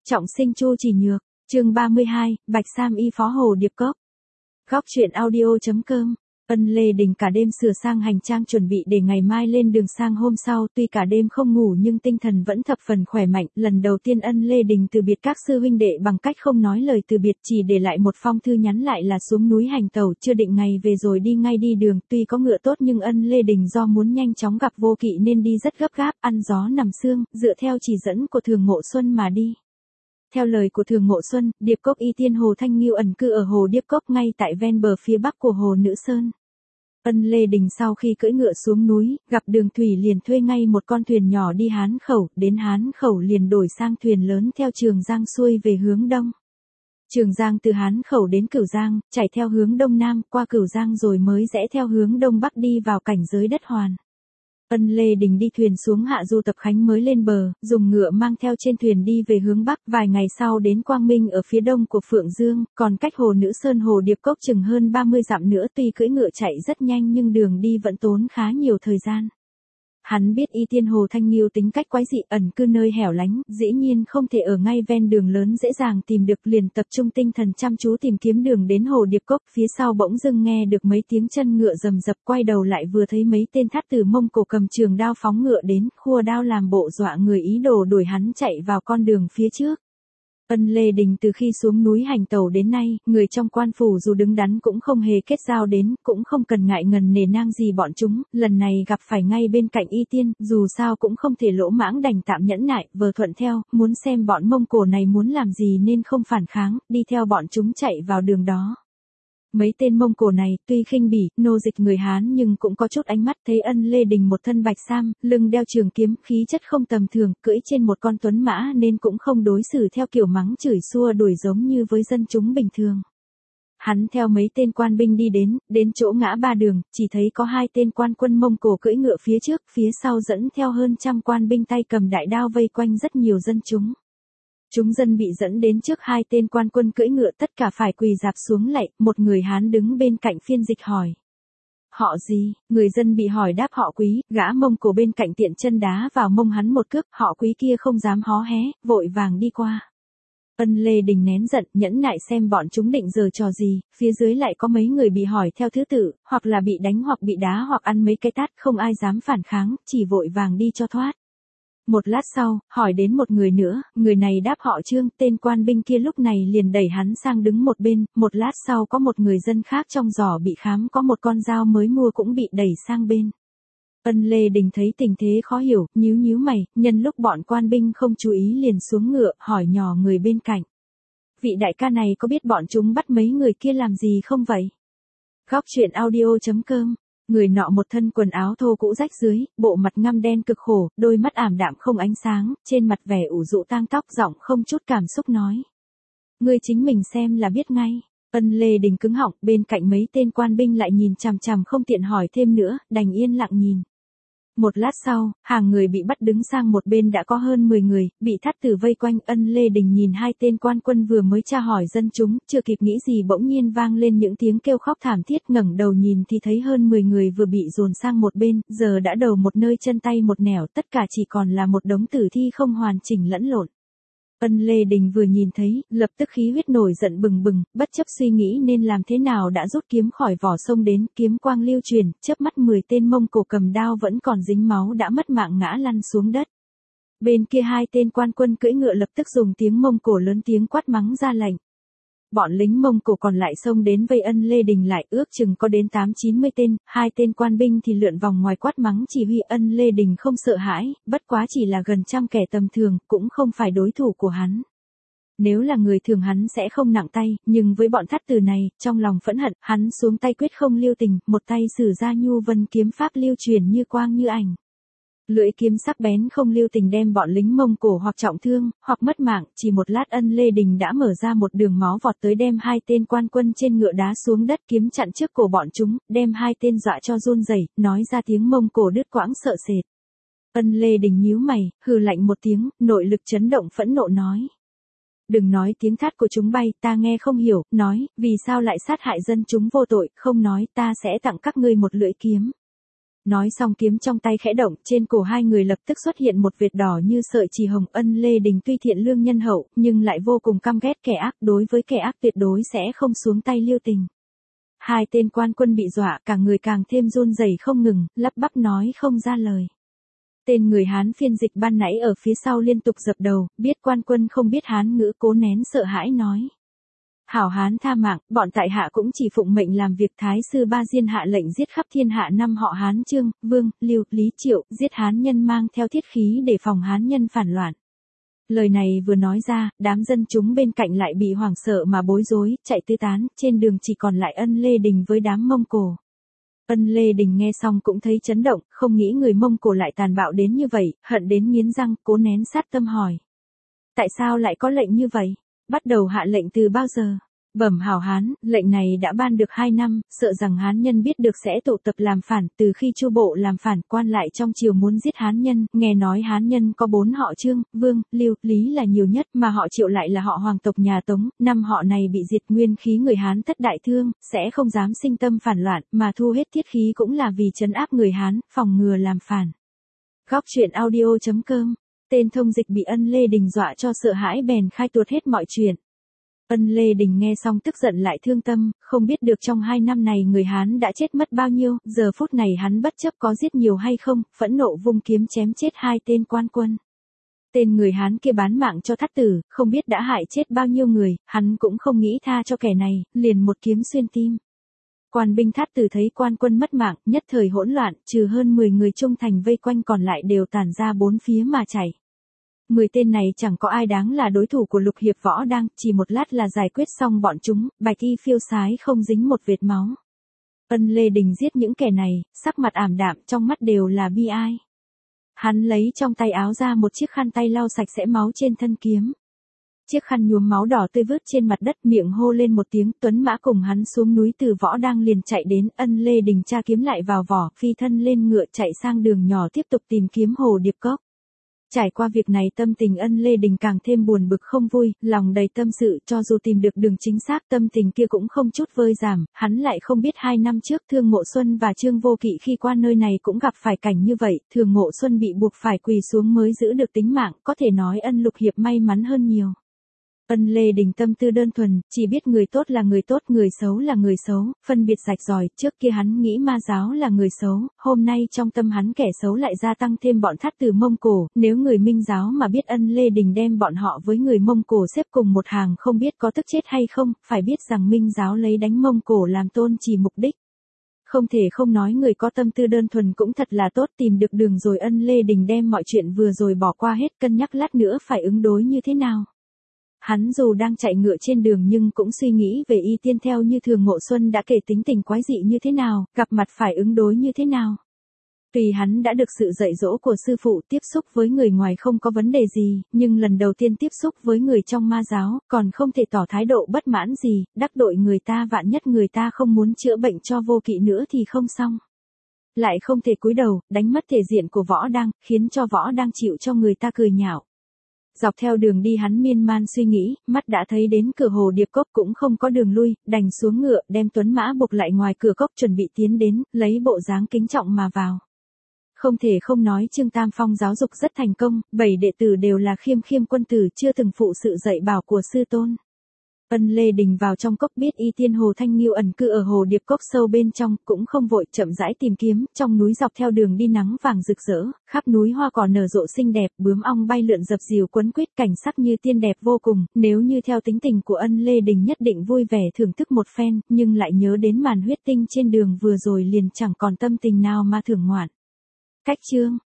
Trọng sinh Chu Chỉ Nhược, chương 32, Bạch Sam y phó Hồ Điệp Cốc. Góc truyện audio.com. Ân Lê Đình cả đêm sửa sang hành trang chuẩn bị để ngày mai lên đường sang hôm sau, tuy cả đêm không ngủ nhưng tinh thần vẫn thập phần khỏe mạnh. Lần đầu tiên Ân Lê Đình từ biệt các sư huynh đệ bằng cách không nói lời từ biệt, chỉ để lại một phong thư nhắn lại là xuống núi hành tẩu, chưa định ngày về rồi đi ngay đi đường. Tuy có ngựa tốt nhưng Ân Lê Đình do muốn nhanh chóng gặp Vô Kỵ nên đi rất gấp gáp, ăn gió nằm sương, dựa theo chỉ dẫn của Thường Ngộ Xuân mà đi. Theo lời của Thường Ngộ Xuân, Điệp Cốc Y Tiên Hồ Thanh Nghiêu ẩn cư ở hồ Điệp Cốc ngay tại ven bờ phía bắc của hồ Nữ Sơn. Ân Lê Đình sau khi cưỡi ngựa xuống núi, gặp đường thủy liền thuê ngay một con thuyền nhỏ đi Hán Khẩu, đến Hán Khẩu liền đổi sang thuyền lớn theo Trường Giang xuôi về hướng đông. Trường Giang từ Hán Khẩu đến Cửu Giang, chảy theo hướng đông nam, qua Cửu Giang rồi mới rẽ theo hướng đông bắc đi vào cảnh giới đất Hoàn. Ân Lê Đình đi thuyền xuống hạ du Tập Khánh mới lên bờ, dùng ngựa mang theo trên thuyền đi về hướng bắc, vài ngày sau đến Quang Minh ở phía đông của Phượng Dương, còn cách hồ Nữ Sơn hồ Điệp Cốc chừng hơn 30 dặm nữa. Tuy cưỡi ngựa chạy rất nhanh nhưng đường đi vẫn tốn khá nhiều thời gian. Hắn biết Y Tiên Hồ Thanh Nghiêu tính cách quái dị, ẩn cư nơi hẻo lánh, dĩ nhiên không thể ở ngay ven đường lớn dễ dàng tìm được, liền tập trung tinh thần chăm chú tìm kiếm đường đến hồ Điệp Cốc. Phía sau bỗng dưng nghe được mấy tiếng chân ngựa rầm rập, quay đầu lại vừa thấy mấy tên thát tử Mông Cổ cầm trường đao phóng ngựa đến, khua đao làm bộ dọa người ý đồ đuổi hắn chạy vào con đường phía trước. Ân Lê Đình từ khi xuống núi hành tẩu đến nay, người trong quan phủ dù đứng đắn cũng không hề kết giao đến, cũng không cần ngại ngần nể nang gì bọn chúng, lần này gặp phải ngay bên cạnh Y Tiên, dù sao cũng không thể lỗ mãng, đành tạm nhẫn nại, vờ thuận theo, muốn xem bọn Mông Cổ này muốn làm gì nên không phản kháng, đi theo bọn chúng chạy vào đường đó. Mấy tên Mông Cổ này, tuy khinh bỉ, nô dịch người Hán nhưng cũng có chút ánh mắt, thấy Ân Lê Đình một thân bạch sam, lưng đeo trường kiếm, khí chất không tầm thường, cưỡi trên một con tuấn mã nên cũng không đối xử theo kiểu mắng chửi xua đuổi giống như với dân chúng bình thường. Hắn theo mấy tên quan binh đi đến chỗ ngã ba đường, chỉ thấy có hai tên quan quân Mông Cổ cưỡi ngựa phía trước, phía sau dẫn theo hơn trăm quan binh tay cầm đại đao vây quanh rất nhiều dân chúng. Chúng dân bị dẫn đến trước hai tên quan quân cưỡi ngựa tất cả phải quỳ rạp xuống lạy, một người Hán đứng bên cạnh phiên dịch hỏi. Họ gì? Người dân bị hỏi đáp họ Quý, gã Mông Cổ bên cạnh tiện chân đá vào mông hắn một cước, họ Quý kia không dám hó hé, vội vàng đi qua. Ân Lê Đình nén giận, nhẫn nại xem bọn chúng định giở trò gì, phía dưới lại có mấy người bị hỏi theo thứ tự, hoặc là bị đánh hoặc bị đá hoặc ăn mấy cái tát, không ai dám phản kháng, chỉ vội vàng đi cho thoát. Một lát sau, hỏi đến một người nữa, người này đáp họ Trương, tên quan binh kia lúc này liền đẩy hắn sang đứng một bên, một lát sau có một người dân khác trong giỏ bị khám, có một con dao mới mua cũng bị đẩy sang bên. Ân Lê Đình thấy tình thế khó hiểu, nhíu mày, nhân lúc bọn quan binh không chú ý liền xuống ngựa, hỏi nhỏ người bên cạnh. Vị đại ca này có biết bọn chúng bắt mấy người kia làm gì không vậy? Góc truyện audio.com. Người nọ một thân quần áo thô cũ rách dưới, bộ mặt ngăm đen cực khổ, đôi mắt ảm đạm không ánh sáng, trên mặt vẻ ủ rũ tang tóc, giọng không chút cảm xúc nói. Ngươi chính mình xem là biết ngay. Ân Lê Đình cứng họng, bên cạnh mấy tên quan binh lại nhìn chằm chằm không tiện hỏi thêm nữa, đành yên lặng nhìn. Một lát sau, hàng người bị bắt đứng sang một bên đã có hơn 10 người, bị thát tử vây quanh. Ân Lê Đình nhìn hai tên quan quân vừa mới tra hỏi dân chúng, chưa kịp nghĩ gì bỗng nhiên vang lên những tiếng kêu khóc thảm thiết, ngẩng đầu nhìn thì thấy hơn 10 người vừa bị dồn sang một bên, giờ đã đầu một nơi chân tay một nẻo, tất cả chỉ còn là một đống tử thi không hoàn chỉnh lẫn lộn. Ân Lê Đình vừa nhìn thấy, lập tức khí huyết nổi giận bừng bừng, bất chấp suy nghĩ nên làm thế nào đã rút kiếm khỏi vỏ xông đến, kiếm quang lưu truyền, chớp mắt 10 tên Mông Cổ cầm đao vẫn còn dính máu đã mất mạng ngã lăn xuống đất. Bên kia hai tên quan quân cưỡi ngựa lập tức dùng tiếng Mông Cổ lớn tiếng quát mắng ra lệnh. Bọn lính Mông Cổ còn lại xông đến vây Ân Lê Đình lại, ước chừng có đến 8-90 tên, hai tên quan binh thì lượn vòng ngoài quát mắng chỉ huy. Ân Lê Đình không sợ hãi, bất quá chỉ là gần trăm kẻ tầm thường, cũng không phải đối thủ của hắn. Nếu là người thường hắn sẽ không nặng tay, nhưng với bọn thát tử này, trong lòng phẫn hận, hắn xuống tay quyết không lưu tình, một tay sử ra Nhu Vân kiếm pháp lưu truyền như quang như ảnh. Lưỡi kiếm sắc bén không lưu tình đem bọn lính Mông Cổ hoặc trọng thương, hoặc mất mạng, chỉ một lát Ân Lê Đình đã mở ra một đường máu vọt tới đem hai tên quan quân trên ngựa đá xuống đất, kiếm chặn trước cổ bọn chúng, đem hai tên dọa cho run rẩy, nói ra tiếng Mông Cổ đứt quãng sợ sệt. Ân Lê Đình nhíu mày, hừ lạnh một tiếng, nội lực chấn động phẫn nộ nói. Đừng nói tiếng thát của chúng bay, ta nghe không hiểu, nói, vì sao lại sát hại dân chúng vô tội, không nói, ta sẽ tặng các ngươi một lưỡi kiếm. Nói xong kiếm trong tay khẽ động, trên cổ hai người lập tức xuất hiện một vệt đỏ như sợi chỉ hồng. Ân Lê Đình tuy thiện lương nhân hậu, nhưng lại vô cùng căm ghét kẻ ác, đối với kẻ ác tuyệt đối sẽ không xuống tay lưu tình. Hai tên quan quân bị dọa, cả người càng thêm run rẩy không ngừng, lắp bắp nói không ra lời. Tên người Hán phiên dịch ban nãy ở phía sau liên tục dập đầu, biết quan quân không biết Hán ngữ cố nén sợ hãi nói. Hảo Hán tha mạng, bọn tại hạ cũng chỉ phụng mệnh làm việc. Thái sư Ba Diên hạ lệnh giết khắp thiên hạ năm họ Hán Trương, Vương, Lưu, Lý Triệu, giết Hán nhân mang theo thiết khí để phòng Hán nhân phản loạn. Lời này vừa nói ra, đám dân chúng bên cạnh lại bị hoảng sợ mà bối rối, chạy tứ tán, trên đường chỉ còn lại Ân Lê Đình với đám Mông Cổ. Ân Lê Đình nghe xong cũng thấy chấn động, không nghĩ người Mông Cổ lại tàn bạo đến như vậy, hận đến nghiến răng, cố nén sát tâm hỏi. Tại sao lại có lệnh như vậy? Bắt đầu hạ lệnh từ bao giờ? Bẩm Hảo Hán, lệnh này đã ban được 2 năm, sợ rằng Hán nhân biết được sẽ tụ tập làm phản. Từ khi Chu bộ làm phản, quan lại trong triều muốn giết Hán nhân, nghe nói Hán nhân có 4 họ Trương, Vương, Lưu, Lý là nhiều nhất, mà họ Triệu lại là họ hoàng tộc nhà Tống. 5 họ này bị diệt, nguyên khí người Hán thất đại thương, sẽ không dám sinh tâm phản loạn, mà thu hết thiết khí cũng là vì trấn áp người Hán, phòng ngừa làm phản. Góc truyện audio.com. Tên thông dịch bị Ân Lê Đình dọa cho sợ hãi bèn khai tuột hết mọi chuyện. Ân Lê Đình nghe xong tức giận lại thương tâm, không biết được trong 2 năm này người Hán đã chết mất bao nhiêu, giờ phút này hắn bất chấp có giết nhiều hay không, phẫn nộ vung kiếm chém chết 2 tên quan quân. Tên người Hán kia bán mạng cho Thát Tử, không biết đã hại chết bao nhiêu người, hắn cũng không nghĩ tha cho kẻ này, liền một kiếm xuyên tim. Quan binh Thát Tử thấy quan quân mất mạng, nhất thời hỗn loạn, trừ hơn 10 người trung thành vây quanh còn lại đều tản ra 4 phía mà chạy. 10 tên này chẳng có ai đáng là đối thủ của Lục Hiệp Võ Đang, chỉ một lát là giải quyết xong bọn chúng, bạch y phiêu sái không dính một vệt máu. Ân Lê Đình giết những kẻ này, sắc mặt ảm đạm, trong mắt đều là bi ai. Hắn lấy trong tay áo ra một chiếc khăn tay lau sạch sẽ máu trên thân kiếm. Chiếc khăn nhuốm máu đỏ tươi vứt trên mặt đất, miệng hô lên một tiếng. Tuấn mã cùng hắn xuống núi từ Võ Đang liền chạy đến. Ân Lê Đình tra kiếm lại vào vỏ, phi thân lên ngựa chạy sang đường nhỏ tiếp tục tìm kiếm Hồ Điệp Cốc. Trải qua việc này tâm tình Ân Lê Đình càng thêm buồn bực không vui, lòng đầy tâm sự. Cho dù tìm được đường chính xác, tâm tình kia cũng không chút vơi giảm. Hắn lại không biết 2 năm trước Thương Mộ Xuân và Trương Vô Kỵ khi qua nơi này cũng gặp phải cảnh như vậy. Thương Mộ Xuân bị buộc phải quỳ xuống mới giữ được tính mạng, có thể nói Ân Lục Hiệp may mắn hơn nhiều. Ân Lê Đình tâm tư đơn thuần, chỉ biết người tốt là người tốt, người xấu là người xấu, phân biệt rạch ròi. Trước kia hắn nghĩ ma giáo là người xấu, hôm nay trong tâm hắn kẻ xấu lại gia tăng thêm bọn Thát Tử Mông Cổ. Nếu người Minh giáo mà biết Ân Lê Đình đem bọn họ với người Mông Cổ xếp cùng một hàng, không biết có tức chết hay không. Phải biết rằng Minh giáo lấy đánh Mông Cổ làm tôn chỉ mục đích. Không thể không nói người có tâm tư đơn thuần cũng thật là tốt, tìm được đường rồi. Ân Lê Đình đem mọi chuyện vừa rồi bỏ qua hết, cân nhắc lát nữa phải ứng đối như thế nào. Hắn dù đang chạy ngựa trên đường nhưng cũng suy nghĩ về Y Tiên theo như Thường Mộ Xuân đã kể tính tình quái dị như thế nào, gặp mặt phải ứng đối như thế nào. Tuy hắn đã được sự dạy dỗ của sư phụ, tiếp xúc với người ngoài không có vấn đề gì, nhưng lần đầu tiên tiếp xúc với người trong ma giáo, còn không thể tỏ thái độ bất mãn gì, đắc tội người ta, vạn nhất người ta không muốn chữa bệnh cho Vô Kỵ nữa thì không xong. Lại không thể cúi đầu, đánh mất thể diện của Võ Đang, khiến cho Võ Đang chịu cho người ta cười nhạo. Dọc theo đường đi hắn miên man suy nghĩ, mắt đã thấy đến cửa Hồ Điệp Cốc cũng không có đường lui, đành xuống ngựa, đem Tuấn mã buộc lại ngoài cửa cốc chuẩn bị tiến đến, lấy bộ dáng kính trọng mà vào. Không thể không nói Trương Tam Phong giáo dục rất thành công, 7 đệ tử đều là khiêm khiêm quân tử, chưa từng phụ sự dạy bảo của sư tôn. Ân Lê Đình vào trong cốc biết Y Tiên Hồ Thanh Nghiêu ẩn cư ở Hồ Điệp Cốc sâu bên trong, cũng không vội, chậm rãi tìm kiếm. Trong núi dọc theo đường đi nắng vàng rực rỡ, khắp núi hoa cỏ nở rộ xinh đẹp, bướm ong bay lượn dập dìu quấn quýt, cảnh sắc như tiên đẹp vô cùng. Nếu như theo tính tình của Ân Lê Đình nhất định vui vẻ thưởng thức một phen, nhưng lại nhớ đến màn huyết tinh trên đường vừa rồi liền chẳng còn tâm tình nào mà thưởng ngoạn. Cách chương